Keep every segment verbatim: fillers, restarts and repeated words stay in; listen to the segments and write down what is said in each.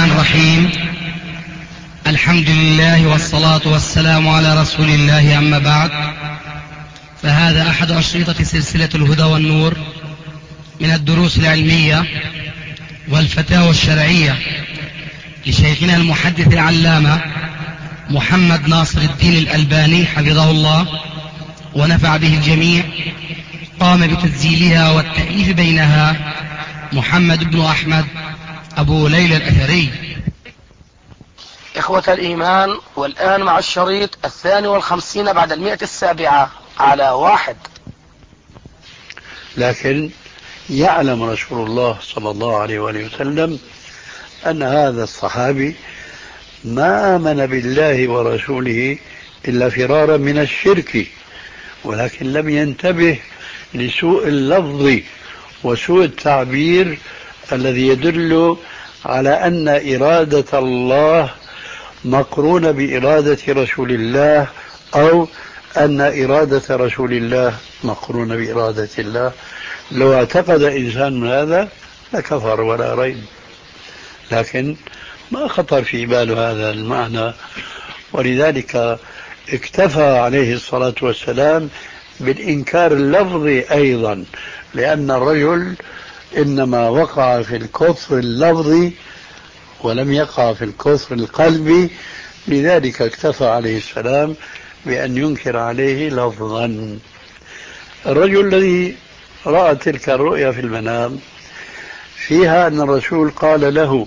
الرحمن الرحيم. الحمد لله والصلاة والسلام على رسول الله، أما بعد، فهذا أحد أشرطة سلسلة الهدى والنور من الدروس العلمية والفتاوى الشرعية لشيخنا المحدث العلامة محمد ناصر الدين الألباني حفظه الله ونفع به الجميع. قام بتسجيلها والتأليف بينها محمد بن أحمد أبو ليلى الأثري. إخوة الإيمان، والآن مع الشريط الثاني والخمسين بعد المئة السابعة على واحد. لكن يعلم رسول الله صلى الله عليه وآله وسلم أن هذا الصحابي ما آمن بالله ورسوله إلا فرارا من الشرك، ولكن لم ينتبه لسوء اللفظ وسوء التعبير الذي يدل على أن إرادة الله مقرونة بإرادة رسول الله، أو أن إرادة رسول الله مقرونة بإرادة الله. لو اعتقد إنسان هذا لكفر ولا ريب، لكن ما خطر في باله هذا المعنى، ولذلك اكتفى عليه الصلاة والسلام بالإنكار اللفظي أيضا، لأن الرجل إنما وقع في الكفر اللفظي ولم يقع في الكفر القلبي، لذلك اكتفى عليه السلام بأن ينكر عليه لفظا. الرجل الذي رأى تلك الرؤيا في المنام فيها أن الرسول قال له: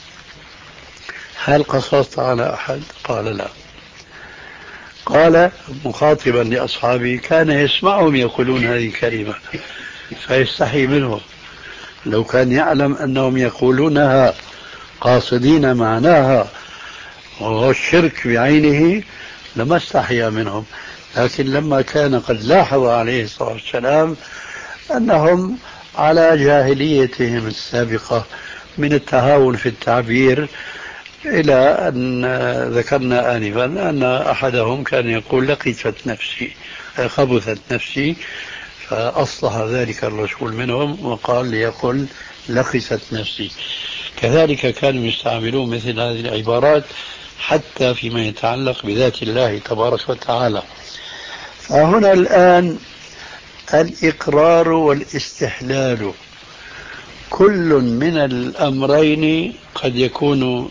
هل قصصت على أحد؟ قال لا. قال مخاطبا لأصحابه: كان يسمعهم يقولون هذه الكلمة فيستحي منهم، لو كان يعلم أنهم يقولونها قاصدين معناها وهو الشرك بعينه لما استحيا منهم. لكن لما كان قد لاحظ عليه الصلاة والسلام أنهم على جاهليتهم السابقة من التهاون في التعبير، إلى أن ذكرنا آنفا أن أحدهم كان يقول: لقيت نفسي، خبثت نفسي، فأصلح ذلك الرسول منهم وقال ليقل لقست نفسي. كذلك كانوا يستعملون مثل هذه العبارات حتى فيما يتعلق بذات الله تبارك وتعالى. فهنا الآن الإقرار والاستحلال كل من الأمرين قد يكون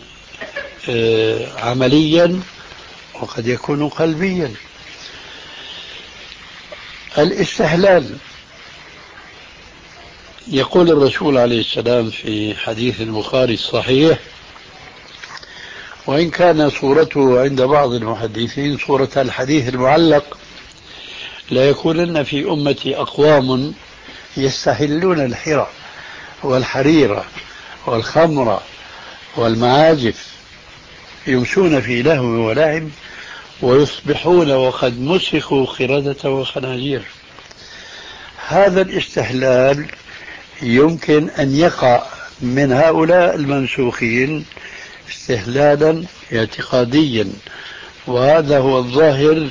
عمليا وقد يكون قلبيا. الاستحلال يقول الرسول عليه السلام في حديث البخاري الصحيح، وإن كان صورته عند بعض المحدثين صورة الحديث المعلق: لا يكونن في أمتي أقوام يستحلون الحرى والحريرة والخمر والمعازف، يمشون في لهو ولعب، ويصبحون وقد مسخوا قردة وخنازير. هذا الاستحلال يمكن أن يقع من هؤلاء المنسوخين استحلالا اعتقاديا، وهذا هو الظاهر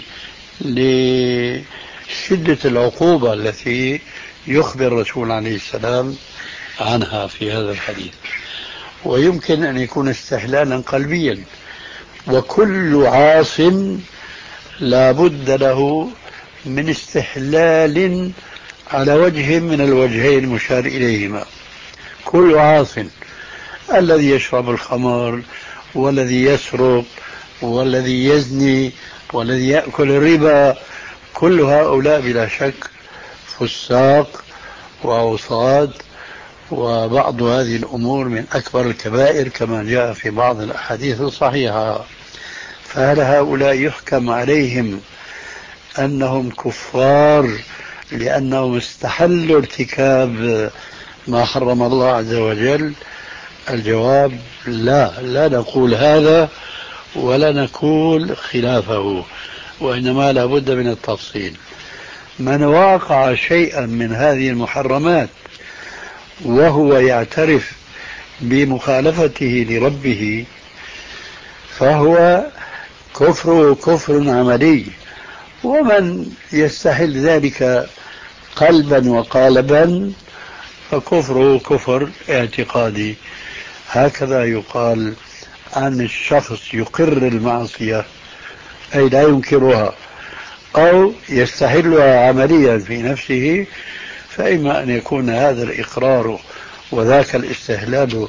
لشدة العقوبة التي يخبر الرسول عليه السلام عنها في هذا الحديث. ويمكن أن يكون استحلالا قلبيا، وكل عاص لا بد له من استحلال على وجه من الوجهين المشار إليهما. كل عاص، الذي يشرب الخمر والذي يسرق والذي يزني والذي يأكل الربا، كل هؤلاء بلا شك فساق وأوصاد، وبعض هذه الأمور من أكبر الكبائر كما جاء في بعض الأحاديث الصحيحة. فهل هؤلاء يحكم عليهم أنهم كفار لأنهم استحلوا ارتكاب ما حرم الله عز وجل؟ الجواب لا، لا نقول هذا ولا نقول خلافه، وإنما لا بد من التفصيل. من واقع شيئا من هذه المحرمات وهو يعترف بمخالفته لربه فهو كفر كفر عملي، ومن يستحل ذلك قلبا وقالبا فكفره كفر اعتقادي. هكذا يقال عن الشخص يقر المعصية أي لا ينكرها أو يستحلها عمليا في نفسه، فإما أن يكون هذا الإقرار وذاك الاستهلال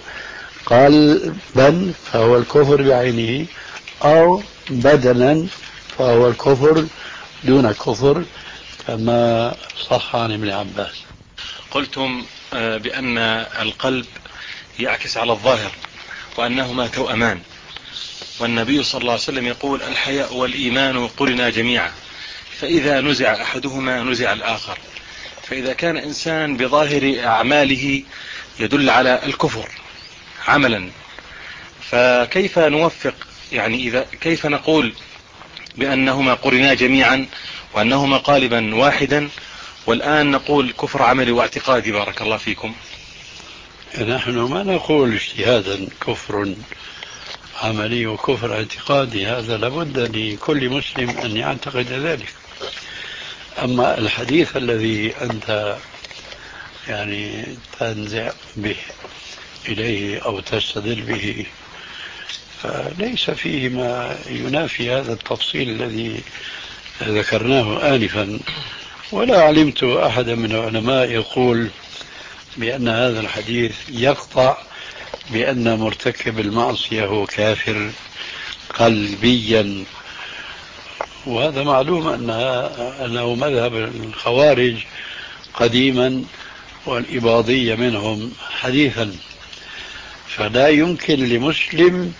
قلبا فهو الكفر بعينه، أو بدنا فهو الكفر دون كفر، كما صح عن ابن عباس. قلتم بأن القلب يعكس على الظاهر وأنهما توأمان، والنبي صلى الله عليه وسلم يقول الحياء والإيمان قرنا جميعا، فإذا نزع أحدهما نزع الآخر. فإذا كان إنسان بظاهر أعماله يدل على الكفر عملا، فكيف نوفق؟ يعني إذا كيف نقول بأنهما قرنا جميعا وأنهما قالبا واحدا، والآن نقول كفر عملي واعتقادي؟ بارك الله فيكم. نحن ما نقول اجتهادا كفر عملي وكفر اعتقادي، هذا لابد لكل مسلم أن يعتقد ذلك. أما الحديث الذي أنت يعني تنزع به إليه أو تستدل به فليس فيه ما ينافي هذا التفصيل الذي ذكرناه آنفا، ولا علمت أحدا من العلماء يقول بأن هذا الحديث يقطع بأن مرتكب المعصية هو كافر قلبيا. وهذا معلوم أنه مذهب الخوارج قديما والإباضية منهم حديثا، فلا يمكن لمسلم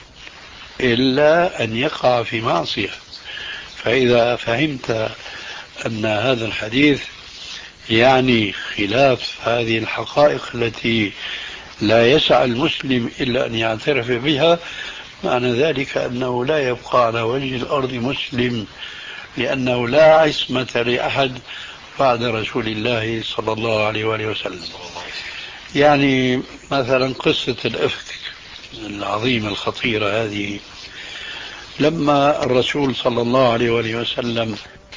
إلا أن يقع في معصية. فإذا فهمت أن هذا الحديث يعني خلاف هذه الحقائق التي لا يسع المسلم إلا أن يعترف بها، معنى ذلك أنه لا يبقى على وجه الأرض مسلم، لأنه لا عصمة لأحد بعد رسول الله صلى الله عليه وآله وسلم. يعني مثلا قصة الإفك العظيمة الخطيرة هذه، لما الرسول صلى الله عليه وآله وسلم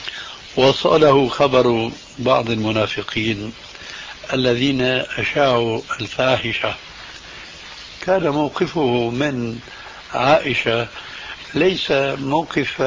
وصله خبر بعض المنافقين الذين أشاعوا الفاحشة، كان موقفه من عائشة ليس موقف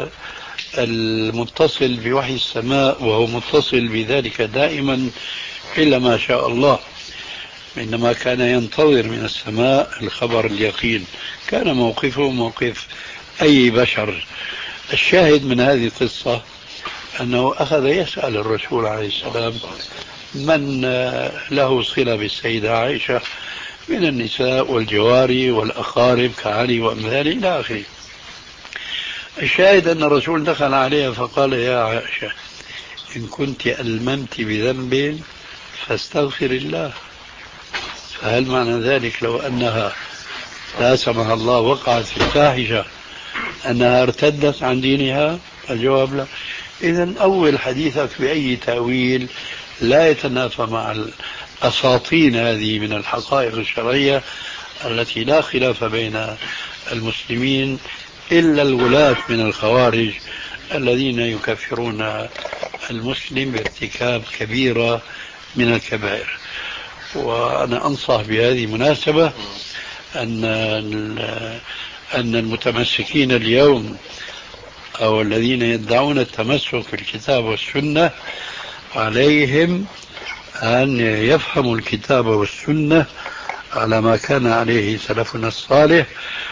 المتصل بوحي السماء وهو متصل بذلك دائما إلا ما شاء الله، إنما كان ينتظر من السماء الخبر اليقين. كان موقفه موقف أي بشر. الشاهد من هذه القصة أنه أخذ يسأل الرسول عليه السلام من له صلة بالسيدة عائشة من النساء والجواري والأقارب كعلي وأمثاله إلى آخره. الشاهد أن الرسول دخل عليها فقال يا عائشة إن كنت ألممت بذنب فاستغفر الله. فهل معنى ذلك لو أنها لا سمح الله وقعت في الفاحشة أنها ارتدت عن دينها؟ الجواب لا. إذن أول حديثك بأي تأويل لا يتنافى مع الأساطين هذه من الحقائق الشرعية التي لا خلاف بين المسلمين إلا الولاة من الخوارج الذين يكفرون المسلم بارتكاب كبيرة من الكبائر. وأنا أنصح بهذه المناسبة أن أن المتمسكين اليوم أو الذين يدعون التمسك بالكتاب والسنة عليهم أن يفهموا الكتاب والسنة على ما كان عليه سلفنا الصالح،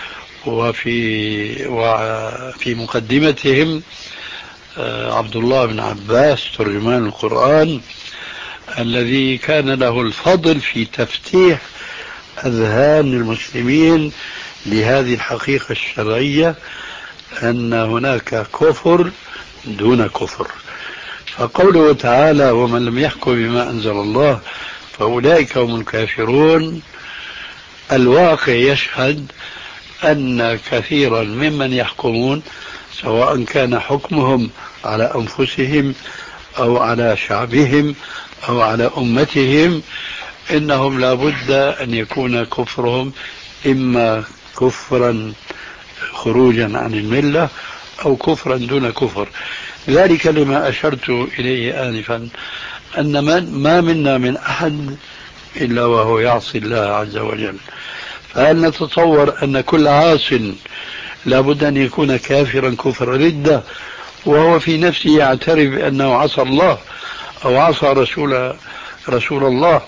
وفي وفي مقدمتهم عبد الله بن عباس ترجمان القرآن الذي كان له الفضل في تفتيح أذهان المسلمين لهذه الحقيقة الشرعية أن هناك كفر دون كفر. فقوله تعالى ومن لم يحكم بما أنزل الله فأولئك هم الكافرون، الواقع يشهد أن كثيرا ممن يحكمون سواء كان حكمهم على أنفسهم أو على شعبهم أو على أمتهم إنهم لابد أن يكون كفرهم إما كفرا خروجا عن الملة أو كفرا دون كفر. ذلك لما أشرت إليه آنفا أن من ما منا من أحد إلا وهو يعصي الله عز وجل. فهل نتصور أن كل عاص لابد أن يكون كافرا كفر ردة وهو في نفسه يعترف بأنه عصى الله أو عصى رسول رسول الله؟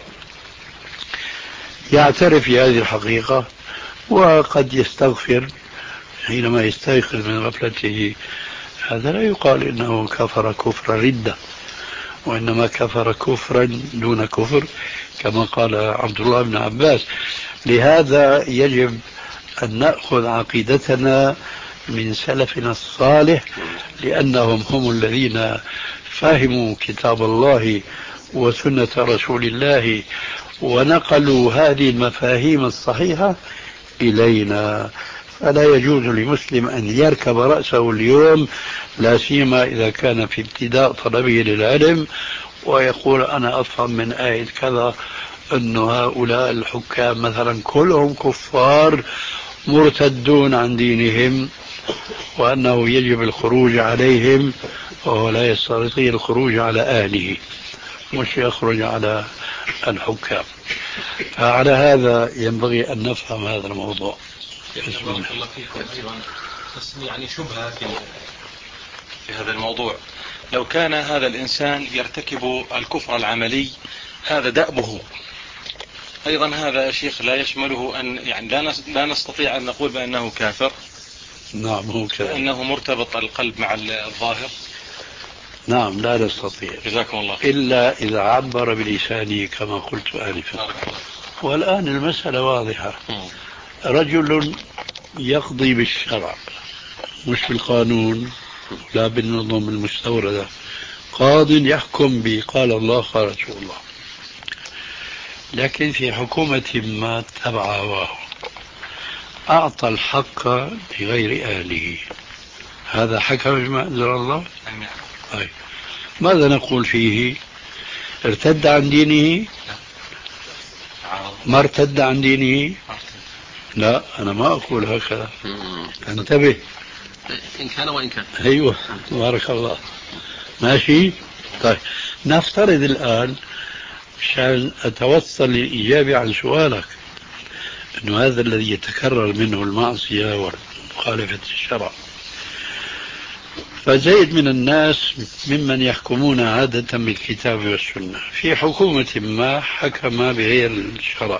يعترف بهذه الحقيقة وقد يستغفر حينما يستيقظ من غفلته. هذا لا يقال إنه كفر كفر ردة، وإنما كفر كفرا دون كفر كما قال عبد الله بن عباس. لهذا يجب أن نأخذ عقيدتنا من سلفنا الصالح، لأنهم هم الذين فهموا كتاب الله وسنة رسول الله ونقلوا هذه المفاهيم الصحيحة إلينا. فلا يجوز لمسلم أن يركب رأسه اليوم، لا سيما إذا كان في ابتداء طلبه للعلم، ويقول أنا أفهم من آية كذا أن هؤلاء الحكام مثلا كلهم كفار مرتدون عن دينهم وأنه يجب الخروج عليهم، وهو لا يستطيع الخروج على أهله، مش يخرج على الحكام. فعلى هذا ينبغي أن نفهم هذا الموضوع. بسم الله. الله فيكم أيضا بس يعني شبهة في في هذا الموضوع. لو كان هذا الإنسان يرتكب الكفر العملي هذا دأبه أيضا، هذا يا شيخ لا يشمله أن يعني لا نستطيع أن نقول بأنه كافر. نعم هو كذا، لأنه مرتبط القلب مع الظاهر. نعم لا نستطيع. جزاكم الله خير. إلا إذا عبر بلسانه كما قلت آنفا. والآن المسألة واضحة. رجل يقضي بالشرع مش بالقانون لا بالنظم المستوردة، قاض يحكم بقال الله قال رسول الله، لكن في حكومة ما تبع هواه أعطى الحق لغير أهله، هذا حكم بما أنزل الله. أي. ماذا نقول فيه؟ ارتد عن دينه؟ ما ارتد عن دينه؟ لا أنا ما أقول هكذا، انتبه. إن كان وإن كان. أيوة بارك الله. ماشي. طيب نفترض الآن عشان أتوصل للإجابة عن سؤالك أنه هذا الذي يتكرر منه المعصية ومخالفة الشرع، فزيد من الناس ممن يحكمون عادة بالكتاب والسنة في حكومة ما حكم بغير الشرع،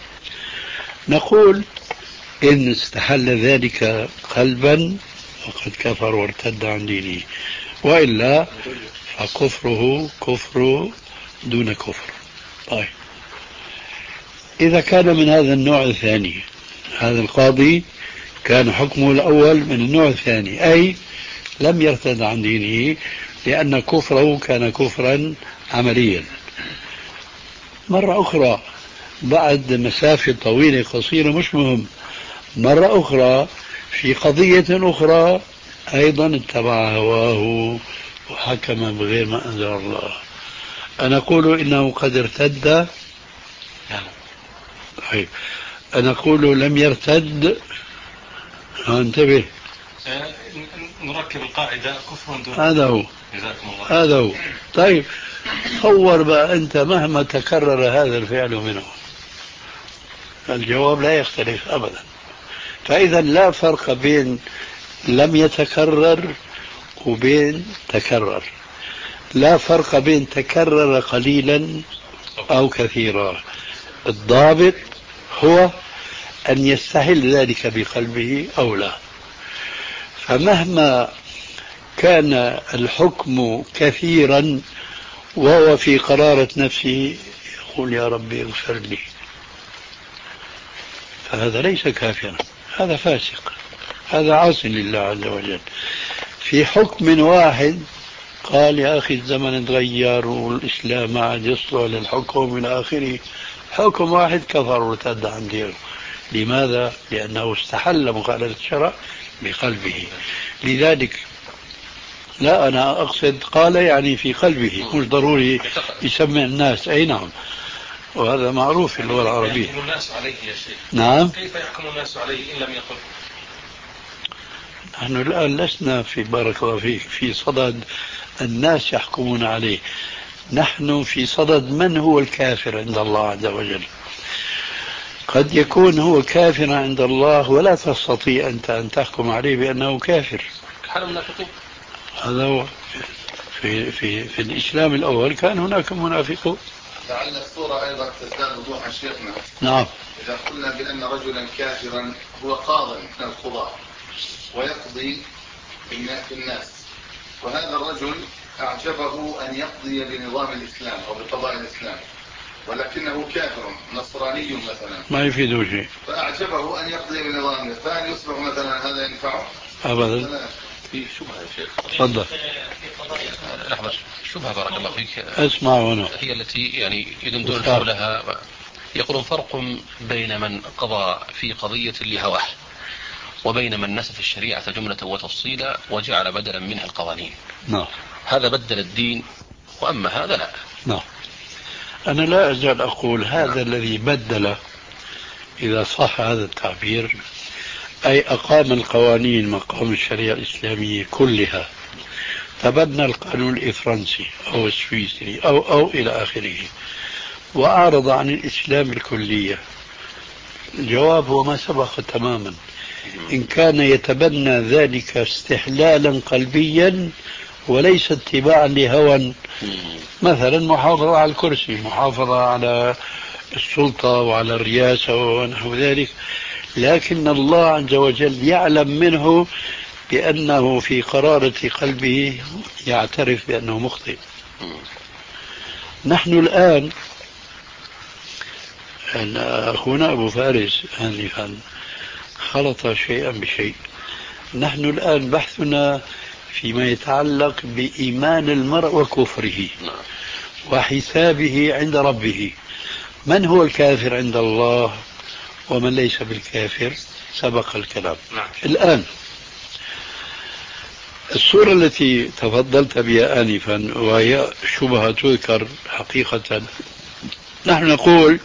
نقول إن استحل ذلك قلبا فقد كفر وارتد عن دينه، وإلا فكفره كفر دون كفر. طيب إذا كان من هذا النوع الثاني، هذا القاضي كان حكمه الأول من النوع الثاني، أي لم يرتد عن دينه لأن كفره كان كفرا عمليا. مرة أخرى بعد مسافة طويلة قصيرة مش مهم، مرة أخرى في قضية أخرى أيضا اتبع هواه وحكم بغير ما أنزل الله، أنا أقول إنه قد ارتد. طيب أنا أقول لم يرتد. انتبه، نركب القاعدة كفر دون. هذا هو. جزاكم الله. هذا هو. طيب تصور بقى أنت مهما تكرر هذا الفعل منه الجواب لا يختلف أبدا. فإذا لا فرق بين لم يتكرر وبين تكرر، لا فرق بين تكرر قليلا أو كثيرا، الضابط هو أن يستحل ذلك بقلبه أو لا. فمهما كان الحكم كثيرا وهو في قرارة نفسه يقول يا ربي اغفر لي، فهذا ليس كافرا، هذا فاسق، هذا عاص لله عز وجل. في حكم واحد قال يا أخي الزمن تغير والإسلام ما عاد يصلح للحكم إلى آخره، حكم واحد كفر وارتد عن دينه. لماذا؟ لأنه استحل مخالفة الشرع بقلبه. لذلك لا أنا أقصد قال يعني في قلبه، مش ضروري يسمع الناس. أي نعم، وهذا معروف في اللغة العربية. يحكم الناس عليه يا شيخ. نعم. كيف يحكم الناس عليه إن لم يقل؟ نحن الآن لسنا في بارك الله فيك في صدد الناس يحكمون عليه، نحن في صدد من هو الكافر عند الله عز وجل. قد يكون هو كافرا عند الله ولا تستطيع أنت أن تحكم عليه بأنه كافر. حال المنافقين هذا هو. في, في, في الإسلام الأول كان هناك منافقون. لعل الصورة أيضا تزداد وضوحا شيخنا. نعم. إذا قلنا بأن رجلا كافرا هو قاض من القضاة ويقضي في الناس، وهذا الرجل أعجبه أن يقضي بنظام الإسلام أو بقضاء الإسلام، ولكنه كافر نصراني مثلا ما يفيده شيء، فأعجبه أن يقضي بنظام، فهل يصبح مثلا هذا ينفعه؟ أبدا. في شبهة يا شيخ. تفضل. لحظة، شبهة بارك الله فيك. اسمع هنا. هي التي يعني يدندون حولها. يقولون فرق بين من قضى في قضية لهواه وبين من نسف الشريعة جملة وتفصيلا وجعل بدلا منها القوانين. نعم. هذا بدل الدين وأما هذا لا. نعم. أنا لا أزال أقول هذا نعم. الذي بدل، إذا صح هذا التعبير، أي أقام القوانين مقام الشريعة الإسلامية كلها، تبنى القانون الفرنسي أو السويسري أو أو إلى آخره، وأعرض عن الإسلام الكلية. الجواب هو ما سبق تماما. إن كان يتبنى ذلك استحلالا قلبيا وليس اتباعا لهوى، مثلا محافظة على الكرسي، محافظة على السلطة وعلى الرئاسة ونحو ذلك، لكن الله عز وجل يعلم منه بأنه في قرارة قلبه يعترف بأنه مخطئ. نحن الآن، أخونا أبو فارس آنفا خلط شيئا بشيء. نحن الآن بحثنا فيما يتعلق بإيمان المرء وكفره وحسابه عند ربه. من هو الكافر عند الله ومن ليس بالكافر سبق الكلام. نعم. الآن الصورة التي تفضلت بها آنفا وهي شبهة تذكر حقيقة، نحن نقول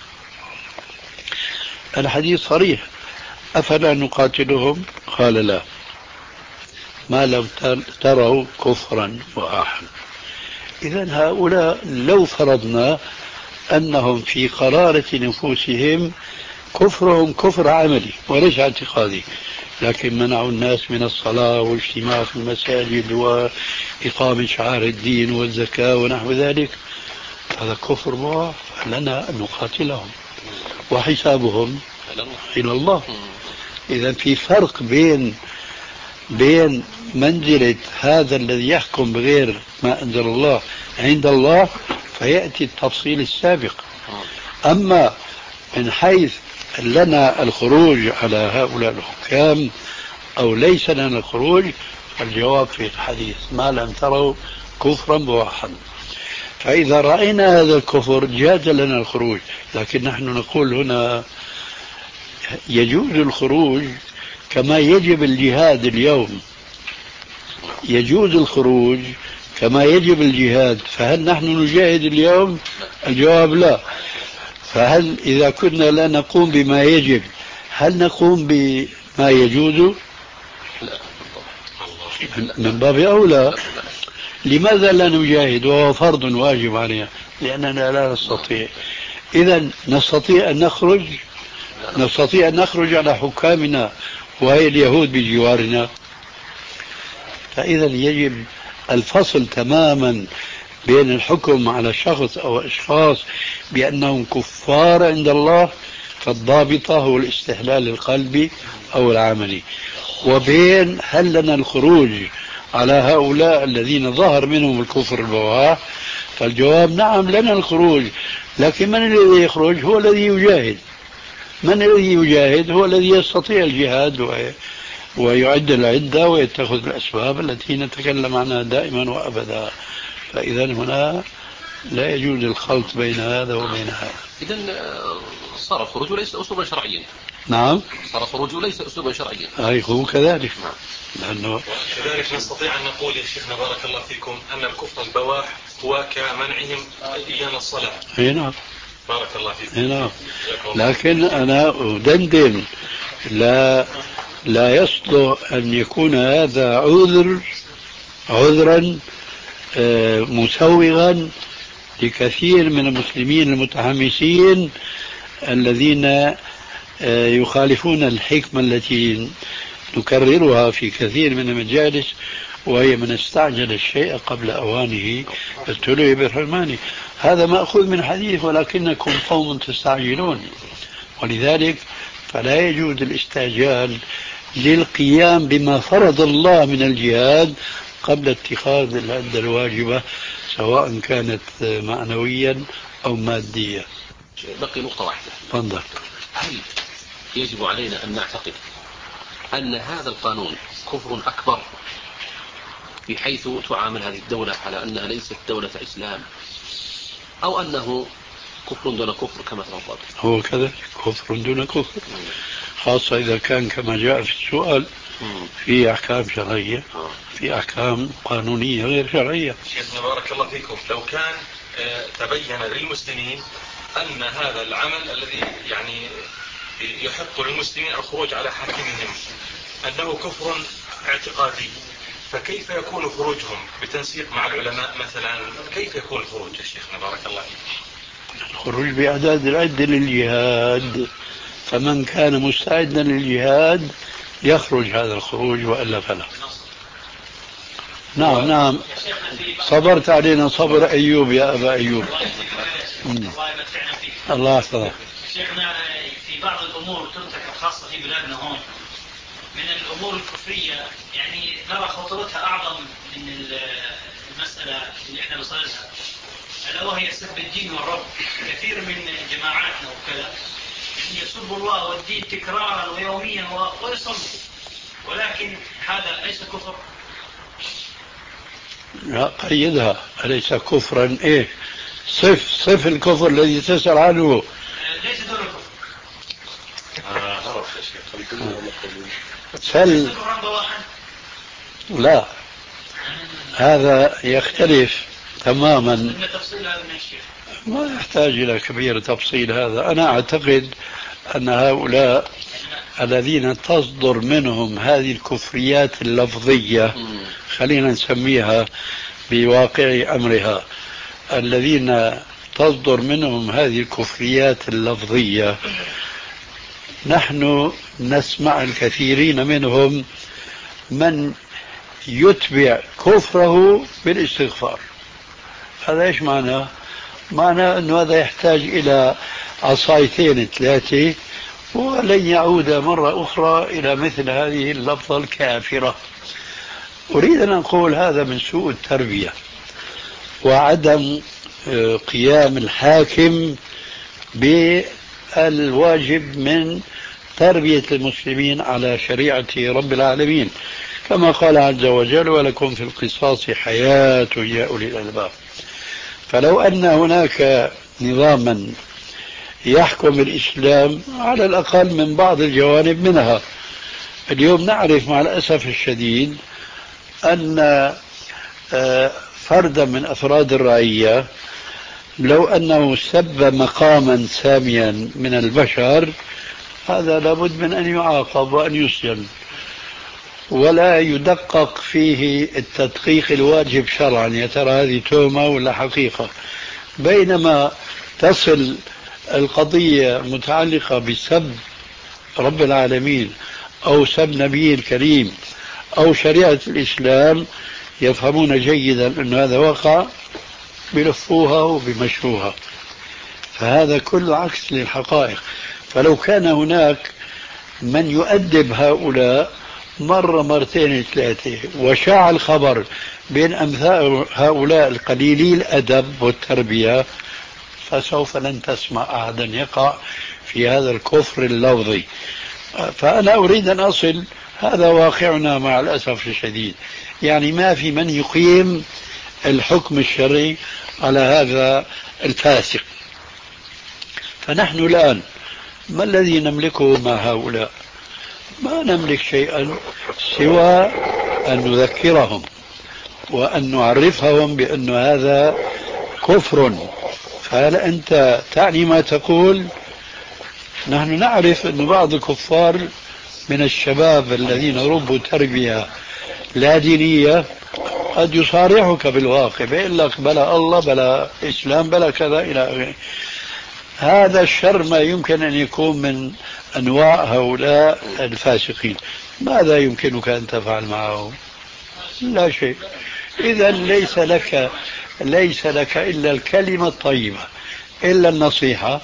الحديث صريح: أفلا نقاتلهم؟ قال لا، ما لم تروا كفرا وآحا. إذن هؤلاء لو فرضنا أنهم في قرارة نفوسهم كفرهم كفر عملي وليس اعتقادي، لكن منعوا الناس من الصلاة والاجتماع في المساجد وإقامة شعائر الدين والزكاة ونحو ذلك، هذا كفر بواح، لنا أن نقاتلهم وحسابهم إلى الله. إذا في فرق بين بين منزلة هذا الذي يحكم بغير ما أنزل الله عند الله، فيأتي التفصيل السابق. أما من حيث لنا الخروج على هؤلاء الحكام أو ليس لنا الخروج، الجواب في الحديث: ما لم تروا كفرا بواحا. فإذا رأينا هذا الكفر جاز لنا الخروج، لكن نحن نقول هنا يجوز الخروج كما يجب الجهاد اليوم، يجوز الخروج كما يجب الجهاد. فهل نحن نجاهد اليوم؟ الجواب لا. فهل إذا كنا لا نقوم بما يجب هل نقوم بما يجوز؟ من باب أولى. لماذا لا نجاهد وهو فرض واجب علينا؟ لأننا لا نستطيع. إذا نستطيع أن نخرج، نستطيع أن نخرج على حكامنا وهي اليهود بجوارنا. فإذا يجب الفصل تماما بين الحكم على شخص أو أشخاص بأنهم كفار عند الله، فالضابطة هو الاستحلال القلبي أو العملي، وبين هل لنا الخروج على هؤلاء الذين ظهر منهم الكفر البواح. فالجواب نعم لنا الخروج، لكن من الذي يخرج؟ هو الذي يجاهد. من الذي يجاهد؟ هو الذي يستطيع الجهاد ويعد العدة ويتخذ الأسباب التي نتكلم عنها دائما وأبدا. فإذا هنا لا يجوز الخلط بين هذا وبين هذا. إذن صار الخروج ليس أسلوبا شرعيا. نعم، صار الخروج ليس أسلوبا شرعيا. أي هو كذلك. لأنه كذلك نستطيع أن نقول يا شيخنا بارك الله فيكم أن الكفر البواح هو كمنعهم إيانا الصلاة. أي نعم. بارك الله فيكم. أي نعم. لكن أنا أدندن، لا لا يصلح أن يكون هذا عذر عذرا مسوغا لكثير من المسلمين المتحمسين الذين يخالفون الحكمة التي نكررها في كثير من المجالس، وهي من استعجل الشيء قبل أوانه ابتلي بالحرمان. هذا مأخوذ من حديث ولكنكم قوم تستعجلون، ولذلك فلا يجوز الاستعجال للقيام بما فرض الله من الجهاد قبل اتخاذ العدة الواجبة سواء كانت معنويا أو مادية. بقي نقطة واحدة. تفضل. هل يجب علينا أن نعتقد أن هذا القانون كفر أكبر بحيث تعامل هذه الدولة على أنها ليست دولة إسلام، أو أنه كفر دون كفر كما تفضلت؟ هو كذا كفر دون كفر، خاصة إذا كان كما جاء في السؤال في أحكام شرعية، في أحكام قانونية غير شرعية. شيخنا بارك الله فيكم، لو كان تبين للمسلمين أن هذا العمل الذي يعني يحق للمسلمين الخروج على حاكمهم أنه كفر اعتقادي، فكيف يكون خروجهم بتنسيق مع العلماء مثلا؟ كيف يكون الخروج يا شيخنا بارك الله فيكم؟ الخروج بإعداد العدة للجهاد، فمن كان مستعدا للجهاد يخرج هذا الخروج وإلا فلا. نعم نعم، صبرت علينا صبر أيوب يا أبا أيوب. الله يحفظك. شيخنا في بعض الأمور تنتكر خاصة في بلادنا هون من الأمور الكفرية، يعني نرى خطورتها أعظم من المسألة اللي احنا بصيرها، ألا وهي سب الدين والرب. كثير من جماعاتنا وكذا يسب الله والدين تكرارا ويوميا ويصلوا، ولكن هذا ليس كفر. لا قيدها، أليس كفرا؟ إيه صف صف الكفر الذي تسأل عنه. ليس دون الكفر. سل لا، هذا يختلف تماما، ما يحتاج إلى كبير تفصيل. هذا أنا أعتقد أن هؤلاء الذين تصدر منهم هذه الكفريات اللفظية، خلينا نسميها بواقع أمرها، الذين تصدر منهم هذه الكفريات اللفظية، نحن نسمع الكثيرين منهم من يتبع كفره بالاستغفار. هذا إيش معناه؟ معناه أنه هذا يحتاج إلى عصايتين ثلاثة ولن يعود مرة أخرى إلى مثل هذه اللفظة الكافرة. أريد أن أقول هذا من سوء التربية وعدم قيام الحاكم بالواجب من تربية المسلمين على شريعة رب العالمين، كما قال عز وجل: ولكم في القصاص حياة يا أولي الألباب. فلو أن هناك نظاما يحكم الإسلام على الأقل من بعض الجوانب منها، اليوم نعرف مع الأسف الشديد أن فردا من أفراد الرعية لو أنه سب مقاما ساميا من البشر، هذا لابد من أن يعاقب وأن يسجن، ولا يدقق فيه التدقيق الواجب شرعا، يا ترى هذه تهمة ولا حقيقة. بينما تصل القضية متعلقة بسب رب العالمين أو سب نبي الكريم أو شريعة الإسلام، يفهمون جيدا أن هذا وقع، بلفوها وبمشوها. فهذا كله عكس للحقائق. فلو كان هناك من يؤدب هؤلاء مرة مرتين ثلاثة وشاع الخبر بين أمثال هؤلاء القليلي الأدب والتربية، فسوف لن تسمع أحدا يقع في هذا الكفر اللفظي. فأنا أريد أن أصل، هذا واقعنا مع الأسف الشديد، يعني ما في من يقيم الحكم الشرعي على هذا الفاسق. فنحن الآن ما الذي نملكه مع هؤلاء؟ ما نملك شيئا سوى أن نذكرهم وأن نعرفهم بأن هذا كفر. فهل أنت تعني ما تقول؟ نحن نعرف أن بعض الكفار من الشباب الذين ربوا تربية لا دينية قد يصارحك بالواقع، بيقول لك بلا الله بلا إسلام بلا كذا إلى آخره. هذا الشر ما يمكن أن يكون من أنواع هؤلاء الفاسقين، ماذا يمكنك أن تفعل معه؟ لا شيء. إذا ليس لك ليس لك إلا الكلمة الطيبة، إلا النصيحة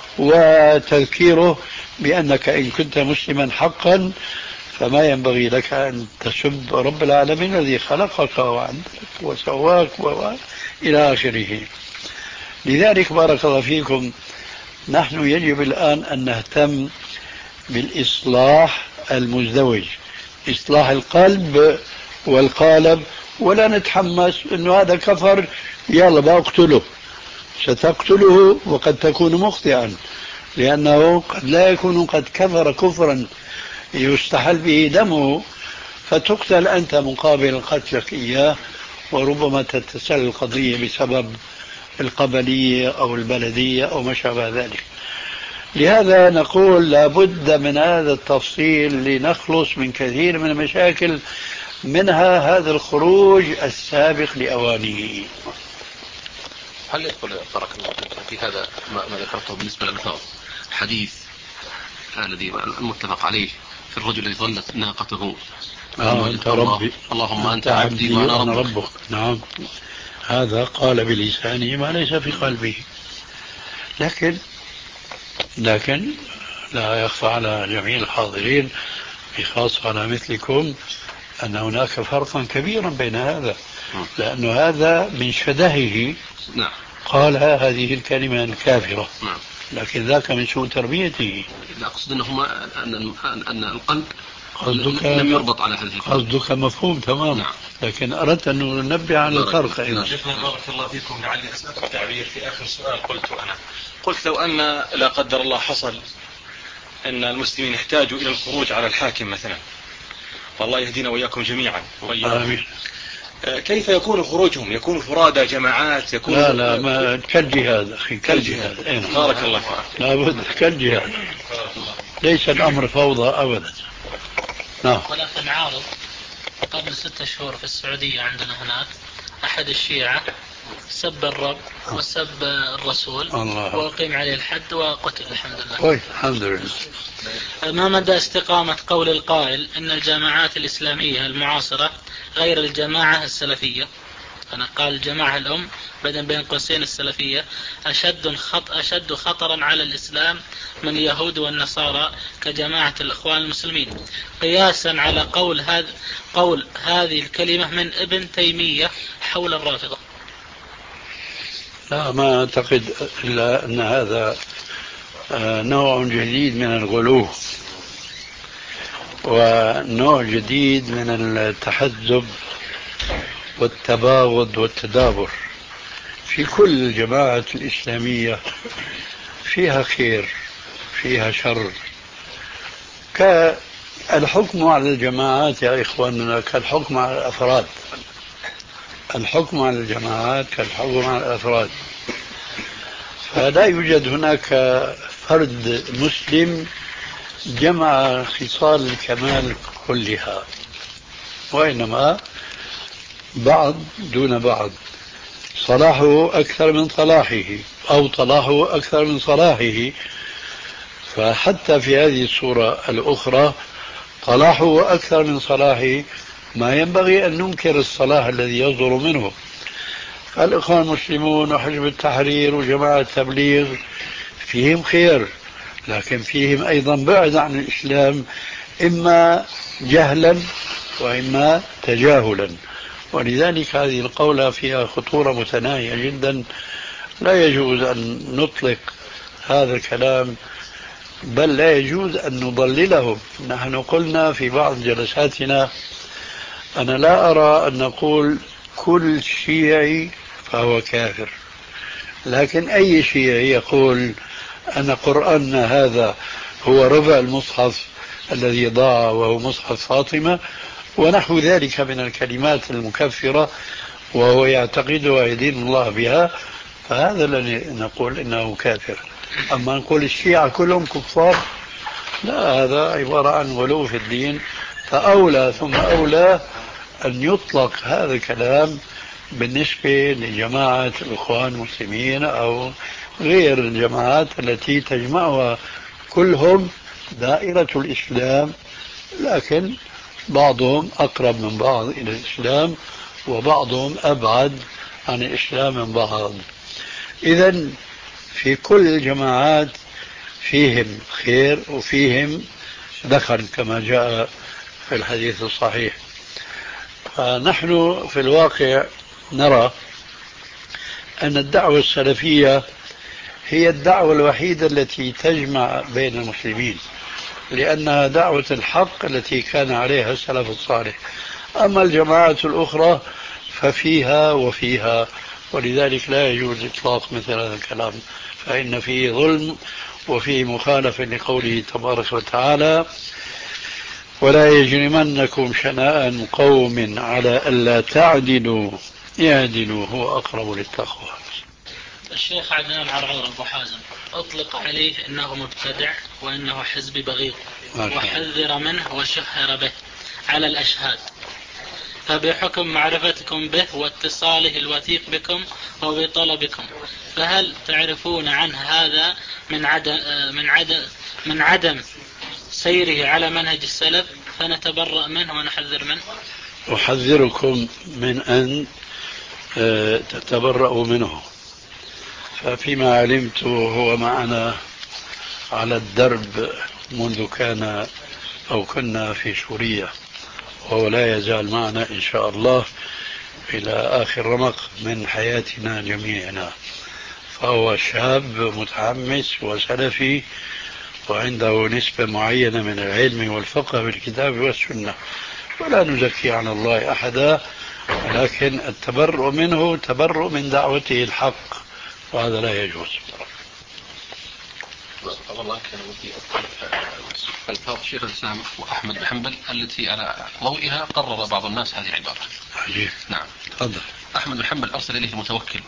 وتذكيره بأنك إن كنت مسلما حقا فما ينبغي لك أن تسب رب العالمين الذي خلقك وعندك وسواك إلى آخره. لذلك بارك الله فيكم، نحن يجب الآن أن نهتم بالإصلاح المزدوج، إصلاح القلب والقالب، ولا نتحمس أنه هذا كفر يلا بقتله. ستقتله وقد تكون مخطئا، لأنه قد لا يكون قد كفر كفرا يستحل به دمه فتقتل أنت مقابل قتلك إياه، وربما تتسل القضية بسبب القبلية أو البلدية أو ما شابه ذلك. لهذا نقول لابد من هذا التفصيل لنخلص من كثير من المشاكل، منها هذا الخروج السابق لأوانه. هل يدخل بارك الله في هذا ما ذكرته بالنسبة للألفاظ حديث الذي المتفق عليه في الرجل الذي ظلت ناقته آه أنت ربي اللهم أنت عبدي وأنا ربك. ربك. نعم، هذا قال بلسانه ما ليس في قلبه، لكن لكن لا يخفى على جميع الحاضرين بخاصة على مثلكم أن هناك فرقا كبيرا بين هذا، لأن هذا من شدهه قال هذه الكلمة الكافرة، لكن ذاك من سوء تربيته. لا أقصد أنه أن أن القلب لم يربط على هذه. قصدك مفهوم تمام. نعم. لكن أردت أن ننبه على الفرق أيضا. شيخنا بارك الله فيكم، لعلي أسأل التعبير في آخر سؤال قلت أنا قلت لو أن لا قدر الله حصل أن المسلمين يحتاجوا إلى الخروج على الحاكم مثلا، والله يهدينا وإياكم جميعا آمين، كيف يكون خروجهم؟ يكون فرادى جماعات؟ يكون لا لا ما كالجهاد أخي، كالجهاد. إيه. بارك الله فيك. لابد كالجهاد، ليس الأمر فوضى أبدا. نعم. ولكن عارض قبل ستة شهور في السعودية عندنا هناك أحد الشيعة سب الرب وسب الرسول الله. وأقيم عليه الحد وقتل الحمد لله. الحمد لله. ما مدى استقامة قول القائل أن الجماعات الإسلامية المعاصرة غير الجماعة السلفية؟ أنا قال الجماعة الأم بدل بين قوسين السلفية أشد خط أشد خطرا على الإسلام من اليهود والنصارى كجماعة الإخوان المسلمين، قياسا على قول هذا قول هذه الكلمة من ابن تيمية حول الرافضة. لا ما أعتقد إلا أن هذا نوع جديد من الغلو ونوع جديد من التحزب والتباغض والتدابر. في كل الجماعة الإسلامية فيها خير فيها شر، كالحكم على الجماعات يا إخواننا كالحكم على الأفراد، الحكم على الجماعات كالحكم على الأفراد. فلا يوجد هناك فرد مسلم جمع خصال الكمال كلها، وإنما بعض دون بعض، صلاحه أكثر من صلاحه أو صلاحه أكثر من صلاحه. فحتى في هذه الصورة الأخرى صلاحه أكثر من صلاحه، ما ينبغي أن ننكر الصلاح الذي يصدر منه. فالإخوان المسلمون وحزب التحرير وجماعة التبليغ فيهم خير، لكن فيهم أيضا بعد عن الإسلام، إما جهلا وإما تجاهلا. ولذلك هذه القولة فيها خطورة متناهية جدا، لا يجوز أن نطلق هذا الكلام، بل لا يجوز أن نضللهم. نحن قلنا في بعض جلساتنا أنا لا أرى أن نقول كل شيعي فهو كافر، لكن أي شيعي يقول أن قرآننا هذا هو ربع المصحف الذي ضاع وهو مصحف فاطمة ونحو ذلك من الكلمات المكفرة وهو يعتقد ويدين الله بها، فهذا الذي نقول إنه كافر. أما نقول الشيعة كلهم كفار، لا، هذا عبارة عن غلو في الدين. فأولى ثم أولى أن يطلق هذا الكلام بالنسبة لجماعة الإخوان المسلمين أو غير الجماعات التي تجمعها كلهم دائرة الإسلام، لكن بعضهم أقرب من بعض إلى الإسلام وبعضهم أبعد عن الإسلام من بعض. إذن في كل الجماعات فيهم خير وفيهم دخل كما جاء في الحديث الصحيح. فنحن في الواقع نرى أن الدعوة السلفية هي الدعوة الوحيدة التي تجمع بين المسلمين، لأنها دعوة الحق التي كان عليها السلف الصالح. أما الجماعات الأخرى ففيها وفيها، ولذلك لا يجوز إطلاق مثل هذا الكلام، فإن فيه ظلم وفيه مخالفة لقوله تبارك وتعالى: ولا يجرمنكم شنآن قوم على ألا تعدلوا اعدلوا هو أقرب للتقوى. الشيخ عدنان عرعور أبو حازم أطلق عليه أنه مبتدع وأنه حزبي بغيض، وحذر منه وشهر به على الأشهاد، فبحكم معرفتكم به واتصاله الوثيق بكم وبطلبكم، فهل تعرفون عنه هذا من عدم من عدم من عدم سيره على منهج السلف فنتبرأ منه ونحذر منه؟ أحذركم من أن تتبرأوا منه، ففيما علمت هو معنا على الدرب منذ كان أو كنا في سوريا، وهو لا يزال معنا إن شاء الله إلى آخر رمق من حياتنا جميعنا. فهو شاب متحمس وسلفي وعنده نسبة معينة من العلم والفقه بالكتاب والسنة، ولا نزكي على الله أحدا، لكن التبرؤ منه تبرؤ من دعوته الحق، وهذا لا يجوز. والله كان ودي الفاظ شيخ الإسلام وأحمد بن حنبل التي على ضوئها قرر بعض الناس هذه العبارة. عجيب. نعم. تفضل. أحمد بن حنبل أرسل إليه المتوكل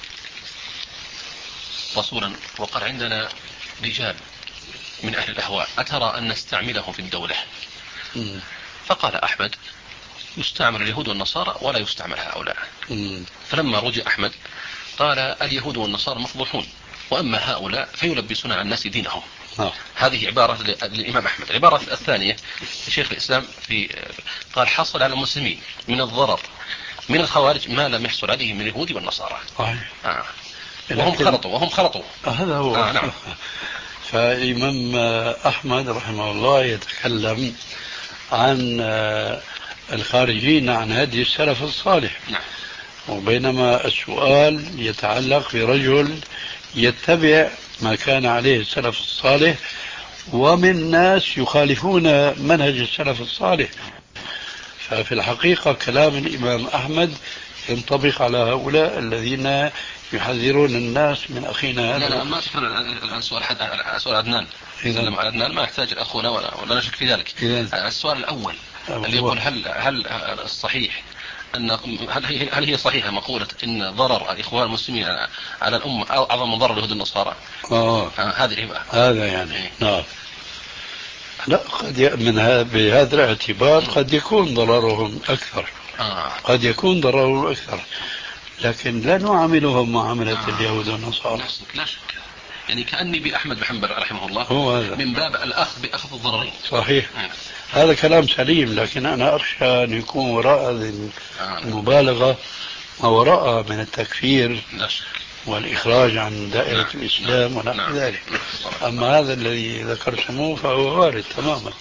رسولا وقال: عندنا رجال من أهل الأهواء أترى أن نستعملهم في الدولة؟ م. فقال أحمد: يستعمل اليهود والنصارى ولا يستعمل هؤلاء. م. فلما رجع أحمد قال: اليهود والنصارى مفضوحون، وأما هؤلاء فيلبسون على الناس دينهم. أوه. هذه عبارة للإمام أحمد. العبارة الثانية لشيخ الإسلام في قال: حصل على المسلمين من الضرر من الخوارج ما لم يحصل عليه من اليهود والنصارى. آه. وهم خلطوا وهم خلطوا هذا هو. آه نعم. فالإمام أحمد رحمه الله يتكلم عن الخارجين عن هدي السلف الصالح. نعم. وبينما السؤال يتعلق برجل يتبع ما كان عليه السلف الصالح، ومن ناس يخالفون منهج السلف الصالح. ففي الحقيقة كلام الإمام أحمد ينطبق على هؤلاء الذين يحذرون الناس من أخينا هذا. لا لا ما تفهم الآن سؤال حد سؤال عدنان. إذا عدنان ما يحتاج أخونا ولا ولا نشك في ذلك. إذن. السؤال الأول اللي يقول هل هل الصحيح أن هل هي هل هي صحيحة مقولة إن ضرر الإخوان المسلمين على الأمة أعظم من ضرر اليهود النصارى؟ آه. آه هذه هذا يعني نعم. لا قد من بهذا الاعتبار قد يكون ضررهم أكثر. آه. قد يكون ضررهم أكثر، لكن لا نعاملهم معاملة آه. اليهود والنصارى. لا شك. يعني كأني بأحمد بن حنبل رحمه الله هو هذا. من باب الأخذ بأخذ الضررين. صحيح. آه. هذا كلام سليم، لكن أنا أخشى أن يكون وراء المبالغة ما وراء من التكفير والإخراج عن دائرة نعم. الإسلام ونحو نعم. ذلك. أما هذا الذي ذكرتموه فهو وارد تماما.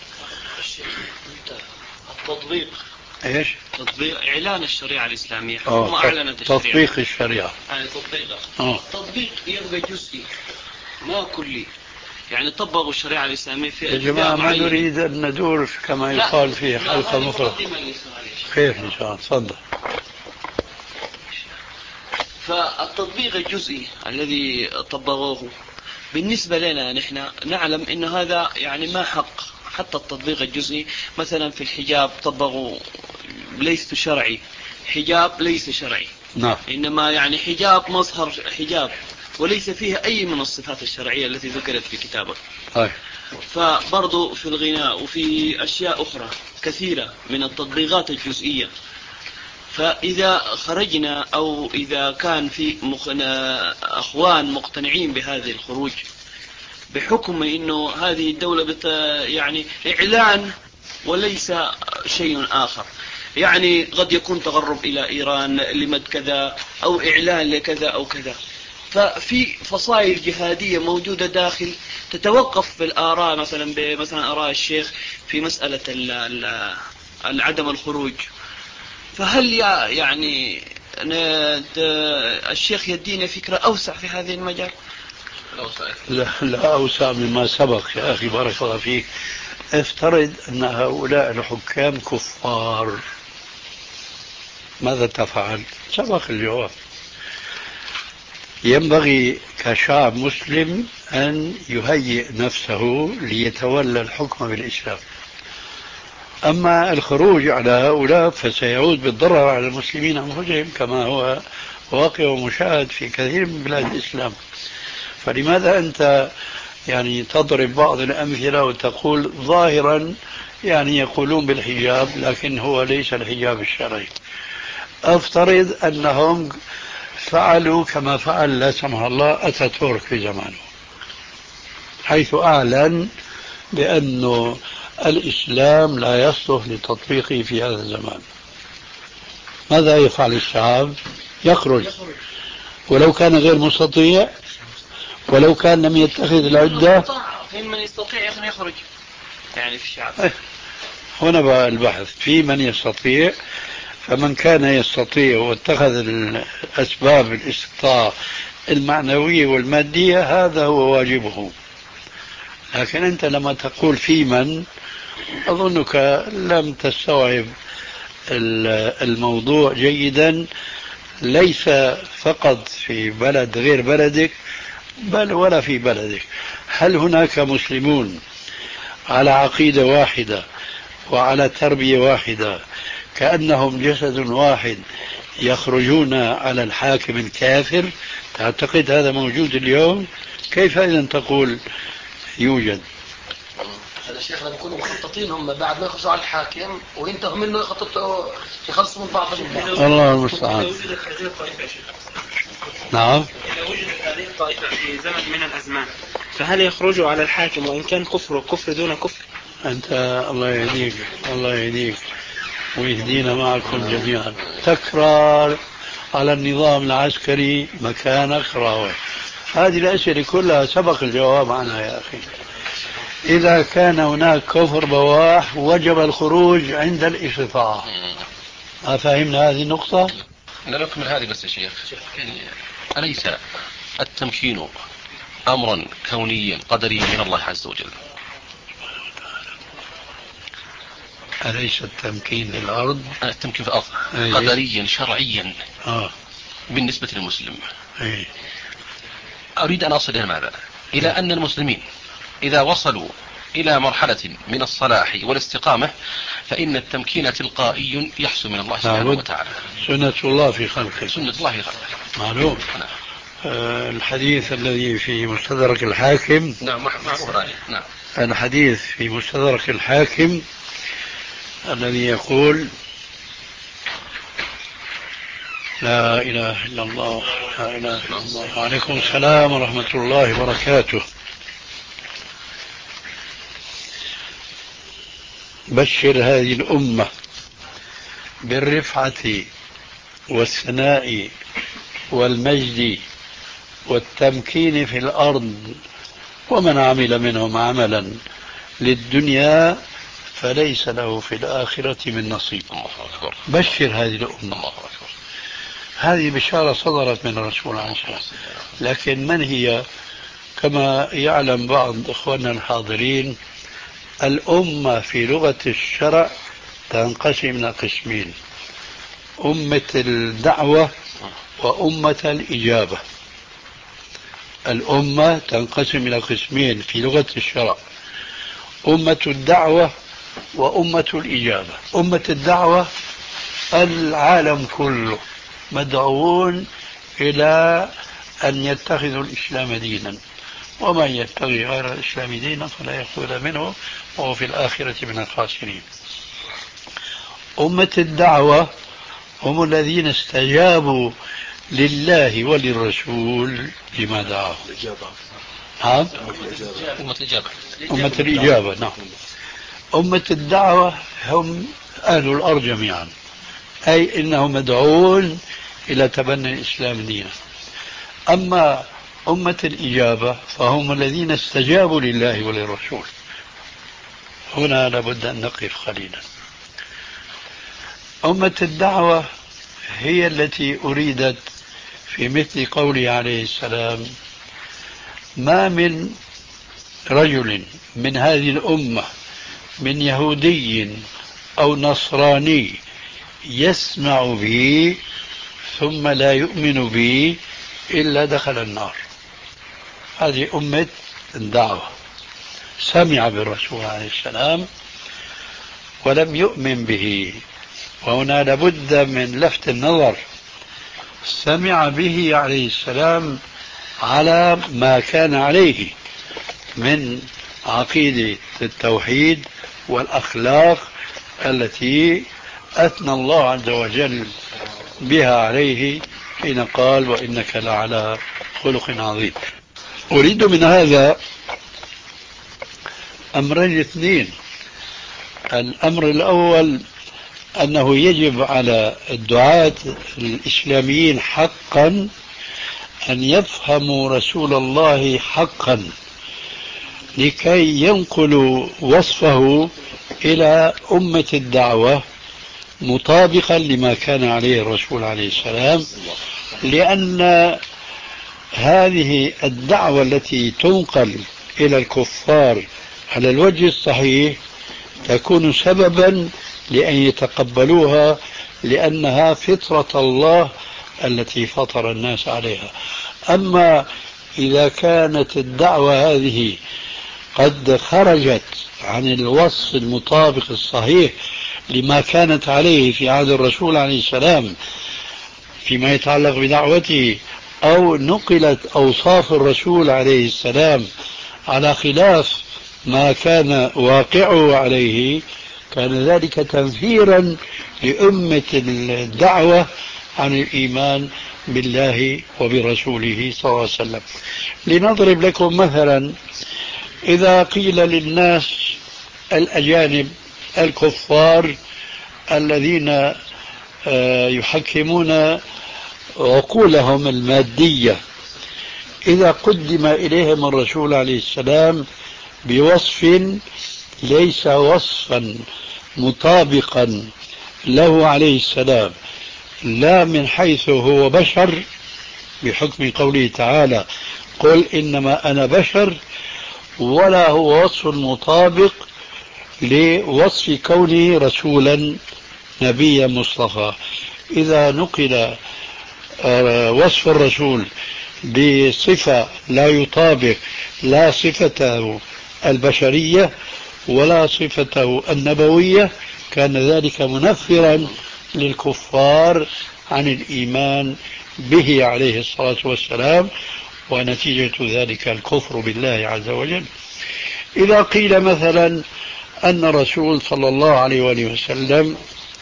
التطبيق ايش؟ تطبيق اعلان الشريعه الاسلاميه، حكم اعلنت الشريعه. تطبيق الشريعه. يعني تطبيق التطبيق يبقى جزئي ما كلي، يعني طبقوا الشريعه الاسلاميه في يا جماعه ما نريد ان ندور كما يقال في حلقه مفرغه. خير ان شاء الله. تفضل. فالتطبيق الجزئي الذي طبقوه بالنسبه لنا نحن نعلم ان هذا يعني ما حق. حتى التطبيق الجزئي مثلا في الحجاب طبقوا ليس شرعي، حجاب ليس شرعي. نعم. إنما يعني حجاب مظهر حجاب وليس فيها أي من الصفات الشرعية التي ذكرت في كتابك. هاي. فبرضو في الغناء وفي أشياء أخرى كثيرة من التطبيقات الجزئية. فإذا خرجنا أو إذا كان في مخنا أخوان مقتنعين بهذه الخروج بحكم أنه هذه الدولة بت يعني إعلان وليس شيء آخر، يعني قد يكون تغرب إلى إيران لمد كذا أو إعلان لكذا أو كذا، ففي فصائل جهادية موجودة داخل تتوقف في الآراء، مثلا مثلا آراء الشيخ في مسألة عدم الخروج. فهل يعني الشيخ يدينا فكرة أوسع في هذه المجال؟ لا, لا أوسع مما سبق يا أخي بارك الله فيك. افترض أن هؤلاء الحكام كفار، ماذا تفعل؟ سبق الجواب. ينبغي كشعب مسلم أن يهيئ نفسه ليتولى الحكم بالإسلام. أما الخروج على هؤلاء فسيعود بالضرر على المسلمين أنفسهم كما هو واقع ومشاهد في كثير من بلاد الإسلام. فلماذا أنت يعني تضرب بعض الأمثلة وتقول ظاهرا يعني يقولون بالحجاب لكن هو ليس الحجاب الشرعي؟ أفترض أنهم فعلوا كما فعل لا سمح الله أتاتورك في زمانه، حيث أعلن بأنه الإسلام لا يصلح لتطبيقه في هذا الزمان. ماذا يفعل الشعب؟ يخرج، ولو كان غير مستطيع، ولو كان لم يتخذ العدة. في من يستطيع أن يخرج يعني في الشعب. هنا بقى البحث في من يستطيع. فمن كان يستطيع واتخذ الأسباب الاستطاعة المعنوية والمادية هذا هو واجبه. لكن أنت لما تقول في من، أظنك لم تستوعب الموضوع جيدا، ليس فقط في بلد غير بلدك بل ولا في بلدك. هل هناك مسلمون على عقيدة واحدة وعلى تربية واحدة كأنهم جسد واحد يخرجون على الحاكم الكافر؟ تعتقد هذا موجود اليوم؟ كيف إذن تقول يوجد؟ هذا شيخ لما يكونوا مخططين هم بعد ما يخرجوا على الحاكم وينتهوا منه يخططوا يخلصوا من بعض من بعض. الله المستعان. نعم. إذا وجدت هذه الطائفة في زمن من الأزمان فهل يخرجوا على الحاكم وإن كان كفر كفر دون كفر؟ أنت الله يهديك الله يهديك ويهدينا معكم جميعا. تكرار على النظام العسكري مكانك راوح. هذه الأسئلة كلها سبق الجواب عنها يا أخي. إذا كان هناك كفر بواح وجب الخروج عند الاستطاعة. أفهمنا هذه النقطة؟ لا نكمل هذه بس يا شيخ. يعني أليس التمكين أمرا كونيا قدريا من الله عز وجل؟ أليس التمكين للأرض؟ التمكين في الأرض أيه. قدريا شرعيا آه. بالنسبة للمسلم. أيه. أريد أن أصل إلى ماذا؟ إلى أن المسلمين إذا وصلوا إلى مرحلة من الصلاح والاستقامة فإن التمكين تلقائي يحصل من الله سبحانه وتعالى. سنة الله في خلقه. سنة الله في خلقه. معلوم. آه الحديث الذي في مستدرك الحاكم. نعم معروف. نعم. الحديث في مستدرك الحاكم الذي يقول لا إله إلا الله لا إله إلا الله. وعليكم السلام ورحمة الله وبركاته. بشر هذه الأمة بالرفعة والثناء والمجد والتمكين في الأرض، ومن عمل منهم عملا للدنيا فليس له في الآخرة من نصيب. بشر هذه الأمة. هذه بشارة صدرت من الرسول عليه الصلاة والسلام. لكن من هي؟ كما يعلم بعض إخواننا الحاضرين الأمة في لغة الشرع تنقسم إلى قسمين: أمة الدعوة وأمة الإجابة. الأمة تنقسم إلى قسمين في لغة الشرع: أمة الدعوة وأمة الإجابة. أمة الدعوة العالم كله مدعوون إلى أن يتخذوا الإسلام دينا، ومن يبتغي غير الإسلام دينا فلا يقبل منه وهو في الآخرة من الخاسرين. أمة الدعوة هم الذين استجابوا لله وللرسول لما دعاهم. نعم أمة الإجابة. أمة الإجابة. نعم. أمة الدعوة هم أهل الأرض جميعا، أي إنهم مدعون إلى تبني الإسلام دينا. أما أمة الإجابة فهم الذين استجابوا لله وللرسول. هنا لابد أن نقف قليلا. أمة الدعوة هي التي أريدت في مثل قوله عليه السلام: ما من رجل من هذه الأمة من يهودي أو نصراني يسمع بي ثم لا يؤمن بي إلا دخل النار. هذه أمة الدعوة، سمع بالرسول عليه السلام ولم يؤمن به. وهنا لابد من لفت النظر، سمع به عليه السلام على ما كان عليه من عقيدة التوحيد والأخلاق التي أثنى الله عز وجل بها عليه حين قال: وإنك لعلى خلق عظيم. أريد من هذا أمرين اثنين. الأمر الأول أنه يجب على الدعاة الإسلاميين حقا أن يفهموا رسول الله حقا لكي ينقلوا وصفه إلى أمة الدعوة مطابقا لما كان عليه الرسول عليه السلام، لأن هذه الدعوة التي تنقل إلى الكفار على الوجه الصحيح تكون سببا لأن يتقبلوها، لأنها فطرة الله التي فطر الناس عليها. أما إذا كانت الدعوة هذه قد خرجت عن الوصف المطابق الصحيح لما كانت عليه في عهد الرسول عليه السلام فيما يتعلق بدعوته، أو نقلت أوصاف الرسول عليه السلام على خلاف ما كان واقعه عليه، كان ذلك تنفيرا لأمة الدعوة عن الإيمان بالله وبرسوله صلى الله عليه وسلم. لنضرب لكم مثلا: إذا قيل للناس الأجانب الكفار الذين يحكمون عقولهم المادية، إذا قدم إليهم الرسول عليه السلام بوصف ليس وصفا مطابقا له عليه السلام، لا من حيث هو بشر بحكم قوله تعالى: قل إنما أنا بشر، ولا هو وصف مطابق لوصف كونه رسولا نبيا مصطفى. إذا نقل وصف الرسول بصفة لا يطابق لا صفته البشرية ولا صفته النبوية، كان ذلك منفرا للكفار عن الإيمان به عليه الصلاة والسلام، ونتيجة ذلك الكفر بالله عز وجل. إذا قيل مثلا أن الرسول صلى الله عليه وآله وسلم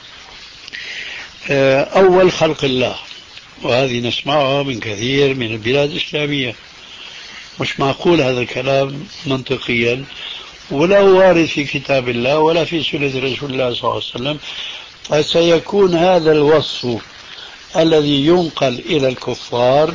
أول خلق الله، وهذه نسمعها من كثير من البلاد الإسلامية، مش معقول هذا الكلام منطقيا، ولا وارد في كتاب الله ولا في سنة رسول الله صلى الله عليه وسلم. فسيكون هذا الوصف الذي ينقل إلى الكفار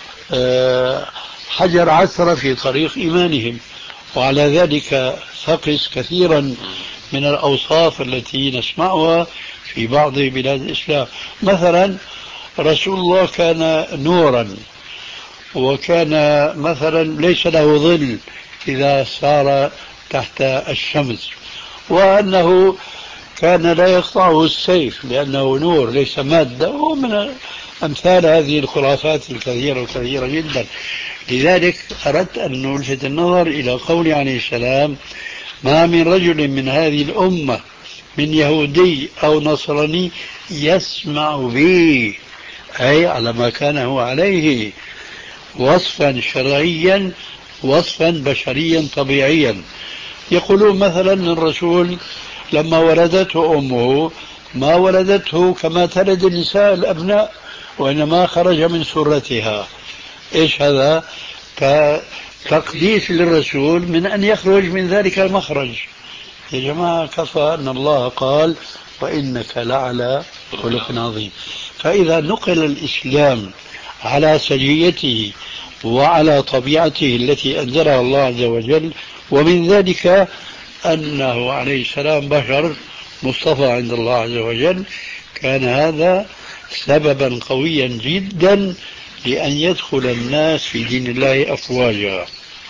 حجر عثرة في طريق إيمانهم. وعلى ذلك فقس كثيرا من الأوصاف التي نسمعها في بعض بلاد الإسلام. مثلا رسول الله كان نورا، وكان مثلا ليس له ظل إذا سار تحت الشمس، وأنه كان لا يقطعه السيف لأنه نور ليس مادة، ومن أمثال هذه الخرافات الكثيرة الكثيرة جدا. لذلك أردت أن نلفت النظر إلى قول عليه السلام: ما من رجل من هذه الأمة من يهودي أو نصراني يسمع بي، أي على ما كان هو عليه وصفا شرعيا وصفا بشريا طبيعيا. يقولون مثلا الرسول لما ولدته أمه ما ولدته كما تلد النساء الأبناء، وإنما خرج من سرتها. إيش هذا؟ كتقديس للرسول من أن يخرج من ذلك المخرج. يا جماعة كفى أن الله قال وإنك لعلى خلق عظيم. فإذا نقل الإسلام على سجيته وعلى طبيعته التي أنزلها الله عز وجل، ومن ذلك أنه عليه السلام بشر مصطفى عند الله عز وجل، كان هذا سببا قويا جدا لأن يدخل الناس في دين الله أفواجا.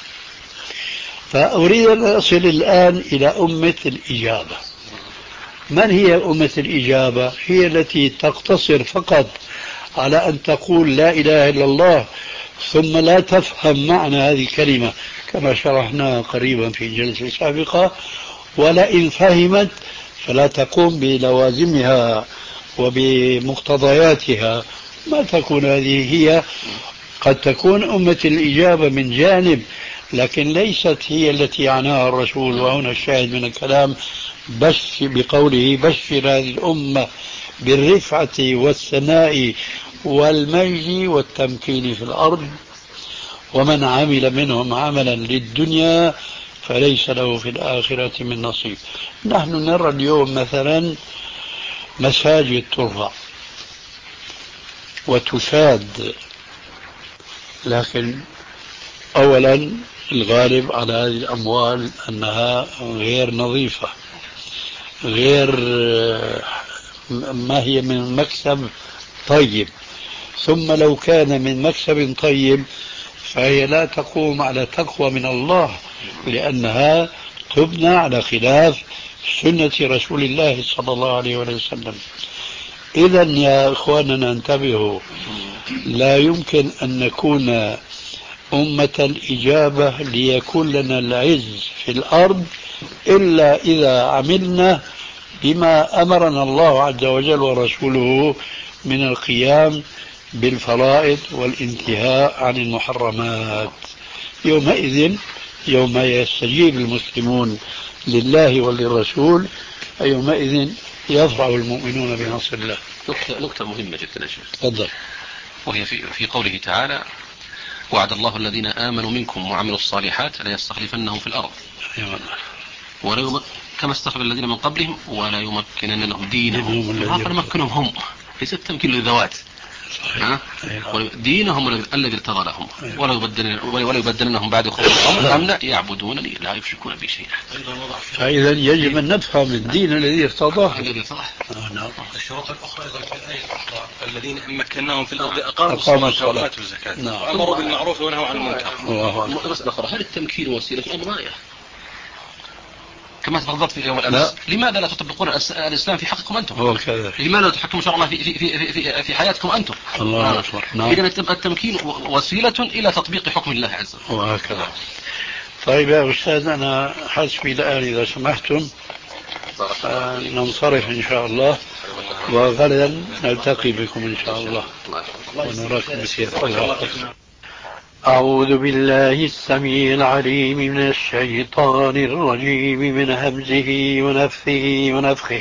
فأريد أن أصل الآن إلى أمة الإجابة. من هي أمة الإجابة؟ هي التي تقتصر فقط على أن تقول لا إله إلا الله ثم لا تفهم معنى هذه الكلمة كما شرحناها قريبا في جلسة سابقة، ولئن فهمت فلا تقوم بلوازمها وبمقتضياتها. ما تكون هذه هي. قد تكون أمة الإجابة من جانب، لكن ليست هي التي عناها الرسول. وهنا الشاهد من الكلام بش بقوله بشر هذه الأمة بالرفعة والثناء والمجد والتمكين في الأرض، ومن عمل منهم عملا للدنيا فليس له في الآخرة من نصيب. نحن نرى اليوم مثلا مساجد ترفع وتشاد، لكن أولا الغالب على هذه الأموال أنها غير نظيفة، غير ما هي من مكسب طيب. ثم لو كان من مكسب طيب فهي لا تقوم على تقوى من الله، لأنها تبنى على خلاف سنة رسول الله صلى الله عليه وسلم. إذا يا إخواننا انتبهوا، لا يمكن أن نكون أمة الإجابة ليكون لنا العز في الأرض إلا إذا عملنا بما أمرنا الله عز وجل ورسوله من القيام بالفرائض والانتهاء عن المحرمات. يومئذ يوم يستجيب المسلمون لله وللرسول يومئذ يفرح المؤمنون بنصر الله. نقطة, نقطة مهمة جدا يا شيخ. تفضل. وهي في, في قوله تعالى وعد الله الذين آمنوا منكم وعملوا الصالحات ليستخلفنهم في الأرض ولا يم... كما استخلف الذين من قبلهم ولا يمكنن لهم دينهم. هذا مكنهم هم، ليس التمكين للذوات. دينهم الذي ارتضى لهم ولا يبدل ولا يبدلنهم بعد خوفهم امنا يعبدونني لا يشركون بي شيئا. فاذا يجب ان نفهم الدين الذي ارتضاه. الذي ارتضاه. نعم. الشروط الاخرى ايضا في الايه الاخرى الذين مكناهم في الارض اقاموا الصلاه واتوا الزكاه وامروا بالمعروف ونهوا عن المنكر. مسألة أخرى، هل التمكين وسيلة ام غايه؟ كما تفضلت في يوم الأمس، لماذا لا تطبقون الإسلام في حقكم أنتم؟ لماذا لا تحكموا شرع الله في, في, في, في, في حياتكم أنتم؟ الله أكبر. نعم. إذن التمكين وسيلة إلى تطبيق حكم الله عز وجل. وهكذا. طيب يا أستاذ، أنا حسبي الآن إذا سمحتم آه ننصرف إن شاء الله، وغدا نلتقي بكم إن شاء الله ونراكم بخير. أعوذ بالله السميع العليم من الشيطان الرجيم من همزه ونفثه ونفخه.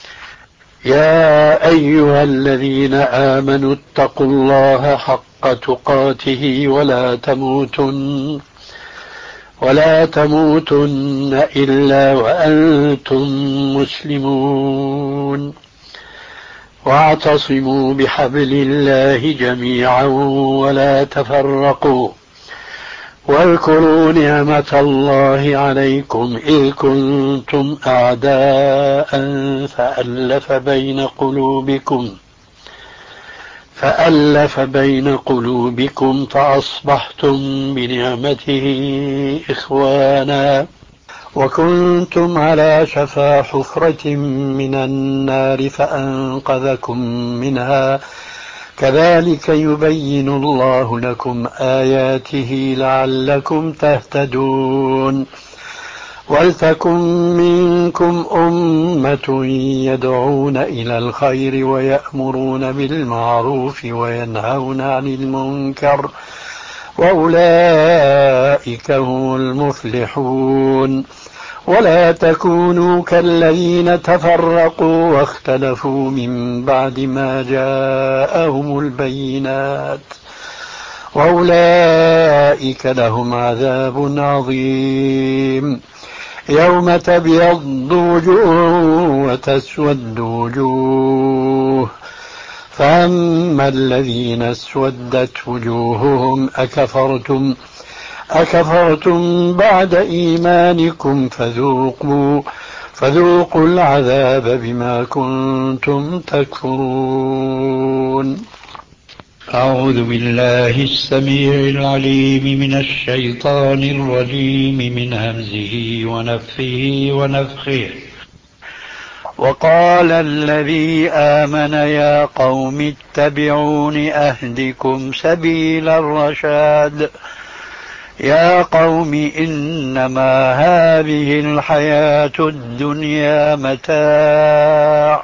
يا أيها الذين آمنوا اتقوا الله حق تقاته ولا تموتن ولا تموتن إلا وأنتم مسلمون واعتصموا بحبل الله جميعا ولا تفرقوا واذكروا نعمة الله عليكم إذ كنتم أعداء فألف بين قلوبكم فألف بين قلوبكم فأصبحتم بنعمته إخوانا وكنتم على شفا حفرة من النار فأنقذكم منها كذلك يبين الله لكم آياته لعلكم تهتدون ولتكن منكم أمة يدعون إلى الخير ويأمرون بالمعروف وينهون عن المنكر وأولئك هم المفلحون ولا تكونوا كالذين تفرقوا واختلفوا من بعد ما جاءهم البينات وأولئك لهم عذاب عظيم يوم تبيض وجوه وتسود وجوه فأما الذين اسودت وجوههم أكفرتم أكفرتم بعد إيمانكم فذوقوا فذوقوا العذاب بما كنتم تكفرون. أعوذ بالله السميع العليم من الشيطان الرجيم من همزه ونفخه ونفخه. وقال الذي آمن يا قوم اتبعون أهدكم سبيل الرشاد يا قوم إنما هذه الحياة الدنيا متاع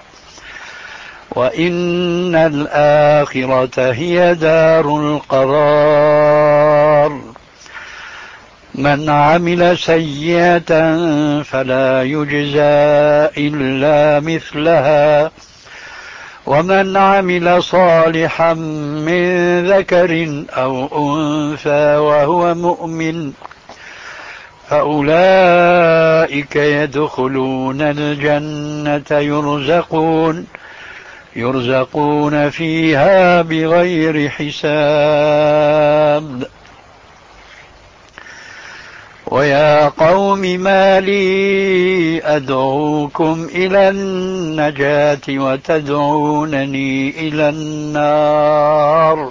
وإن الآخرة هي دار القرار من عمل سيئة فلا يجزى إلا مثلها ومن عمل صالحا من ذكر أو أنثى وهو مؤمن فأولئك يدخلون الجنة يرزقون يرزقون فيها بغير حساب. ويا قوم ما لي أدعوكم إلى النجاة وتدعونني إلى النار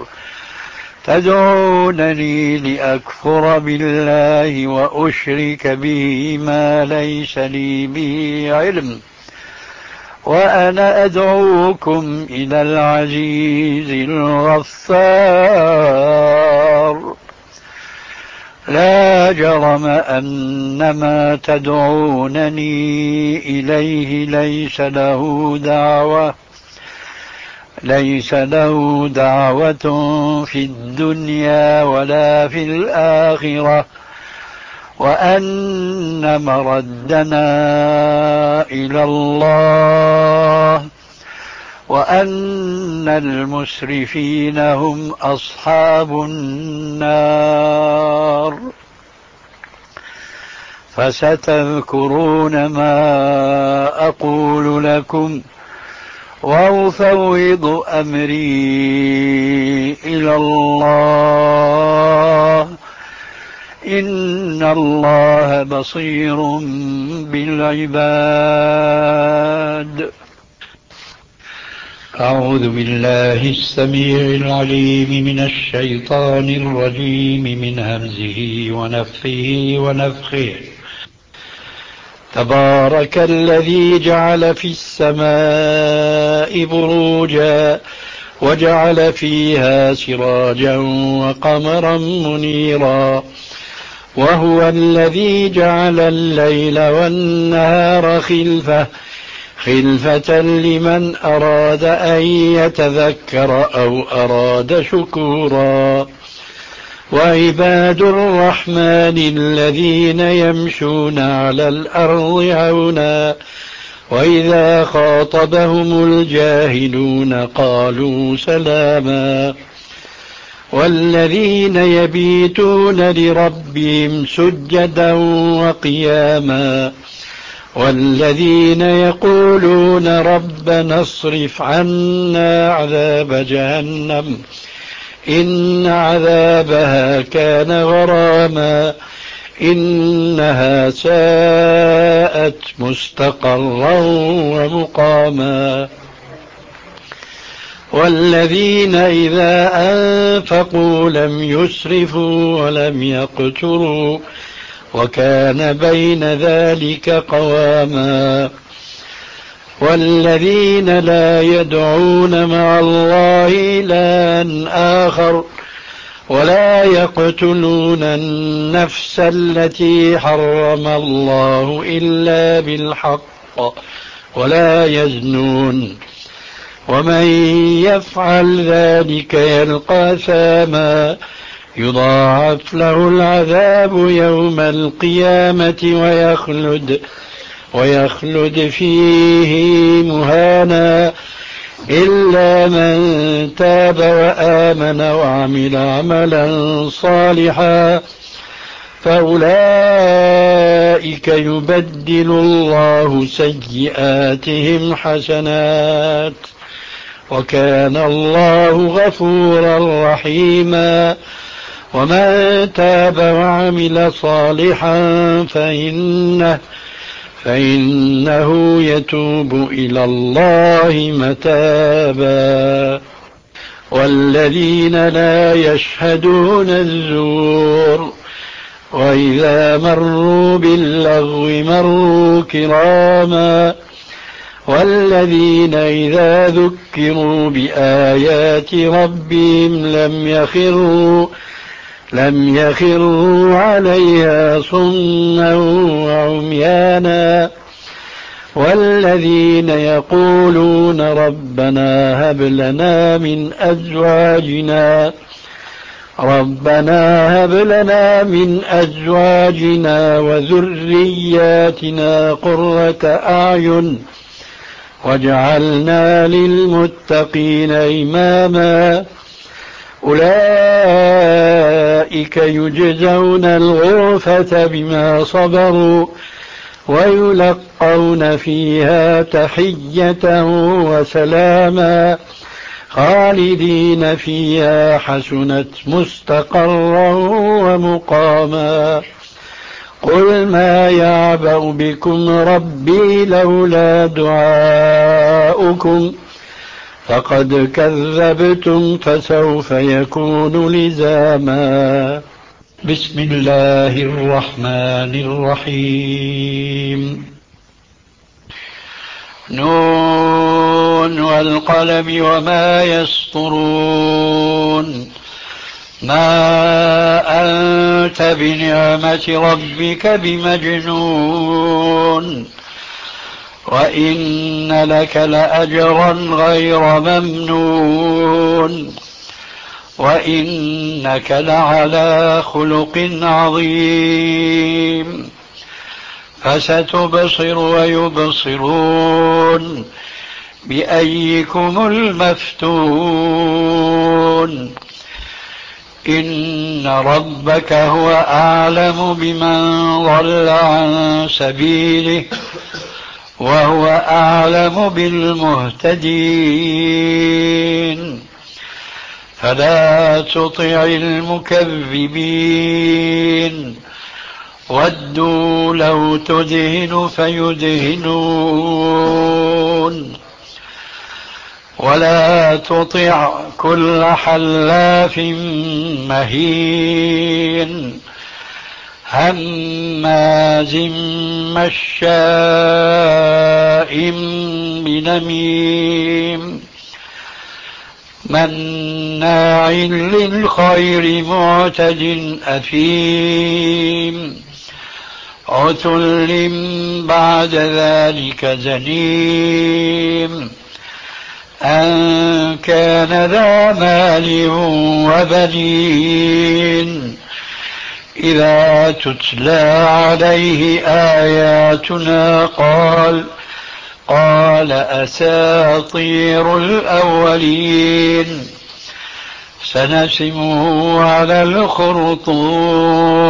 تدعونني لأكفر بالله وأشرك به ما ليس لي به علم وأنا أدعوكم إلى العزيز الغفار. لا جرم أن ما تدعونني إليه ليس له دعوة ليس له دعوة في الدنيا ولا في الآخرة وأن مردنا إلى الله وأن المسرفين هم أصحاب النار. فستذكرون ما أقول لكم وأفوض أمري إلى الله إن الله بصير بالعباد. أعوذ بالله السميع العليم من الشيطان الرجيم من همزه ونفخه ونفخه. تبارك الذي جعل في السماء بروجا وجعل فيها سراجا وقمرا منيرا وهو الذي جعل الليل والنهار خلفة خلفة لمن أراد أن يتذكر أو أراد شكورا. وعباد الرحمن الذين يمشون على الأرض هونا وإذا خاطبهم الجاهلون قالوا سلاما. والذين يبيتون لربهم سجدا وقياما والذين يقولون ربنا اصرف عنا عذاب جهنم إن عذابها كان غراما إنها ساءت مستقرا ومقاما. والذين إذا أنفقوا لم يسرفوا ولم يقتروا وكان بين ذلك قواما. والذين لا يدعون مع الله إلها آخر ولا يقتلون النفس التي حرم الله إلا بالحق ولا يزنون ومن يفعل ذلك يلقى ثاما يضاعف له العذاب يوم القيامة ويخلد ويخلد فيه مهانا إلا من تاب وآمن وعمل عملا صالحا فأولئك يبدل الله سيئاتهم حسنات وكان الله غفورا رحيما ومن تاب وعمل صالحا فإنه فإنه يتوب إلى الله متابا والذين لا يشهدون الزور وإذا مروا باللغو مروا كراما والذين إذا ذكروا بآيات ربهم لم يخروا لم يخروا عليها صما وعميانا والذين يقولون ربنا هب لنا من أزواجنا ربنا هب لنا من أزواجنا وذرياتنا قرة أعين واجعلنا للمتقين إماما أولئك يجزون الغرفة بما صبروا ويلقون فيها تحية وسلاما خالدين فيها حسنت مستقرا ومقاما قل ما يعبأ بكم ربي لولا دعاؤكم فقد كذبتم فسوف يكون لزاما بسم الله الرحمن الرحيم نون والقلم وما يسطرون ما أنت بنعمة ربك بمجنون وإن لك لأجرا غير ممنون وإنك لعلى خلق عظيم فستبصر ويبصرون بأيكم المفتون إن ربك هو أعلم بمن ضل عن سبيله وهو أعلم بالمهتدين فلا تطع المكذبين ودوا لو تدهن فيدهنون ولا تطع كل حلاف مهين هماز مشاء بنميم مناع للخير معتد أثيم عتل بعد ذلك زنيم أن كان ذا مال وبنين إذا تتلى عليه آياتنا قال قال أساطير الأولين سنسمه على الخرطوم